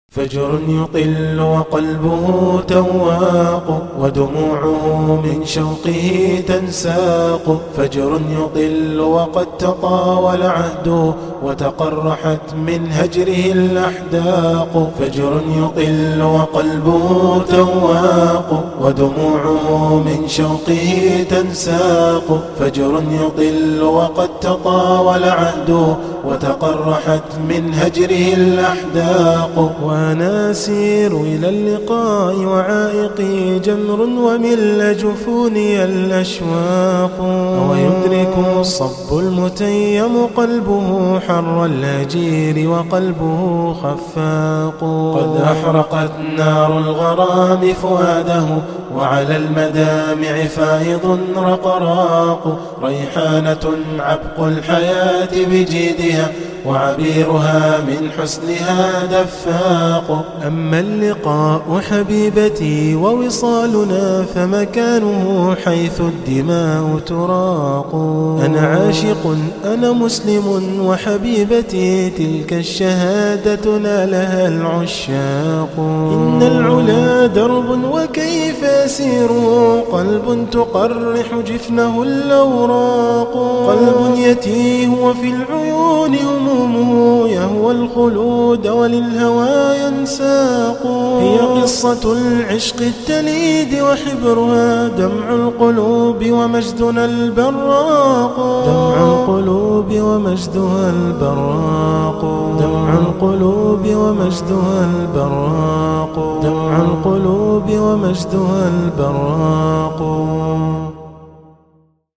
فجر يطل وقلبه تواق، ودموعه من شوقه تنساق. فجر يطل وقد تطاول عهده، وتقرحت من هجره الأحداق. فجر يطل وقلبه تواق، ودموعه من شوقه تنساق. فجر يطل وقد تطاول عهده، وتقرحت من هجره الأحداق. وأنا أسير إلى اللقاء وعائقي جمر، ومل جفوني الأشواق. ويدرك الصب المتيم قلبه حر الهجير، وقلبه خفاق. قد أحرقت نار الغرام فؤاده، وعلى المدامع فائض رقراق. ريحانة عبق الحياة بجيدها، وعبيرها من حسنها دفاق. أما اللقاء حبيبتي ووصالنا، فمكانه حيث الدماء تراق. أنا عاشق أنا مسلم، وحبيبتي تلك الشهادة نالها العشاق. إن العلا درب وكيف يسير، قلب تقرح جفنه الأوراق. قلب يتيه وفي العيون همومه، يهوى الخلود وللهوى ينساق. هي قصة العشق التليد وحبرها، دمع القلوب ومجدنا البراق. دمع القلوب ومجدها البراق. دمع القلوب ومجدها البراق. دمع القلوب ومجدها البراق.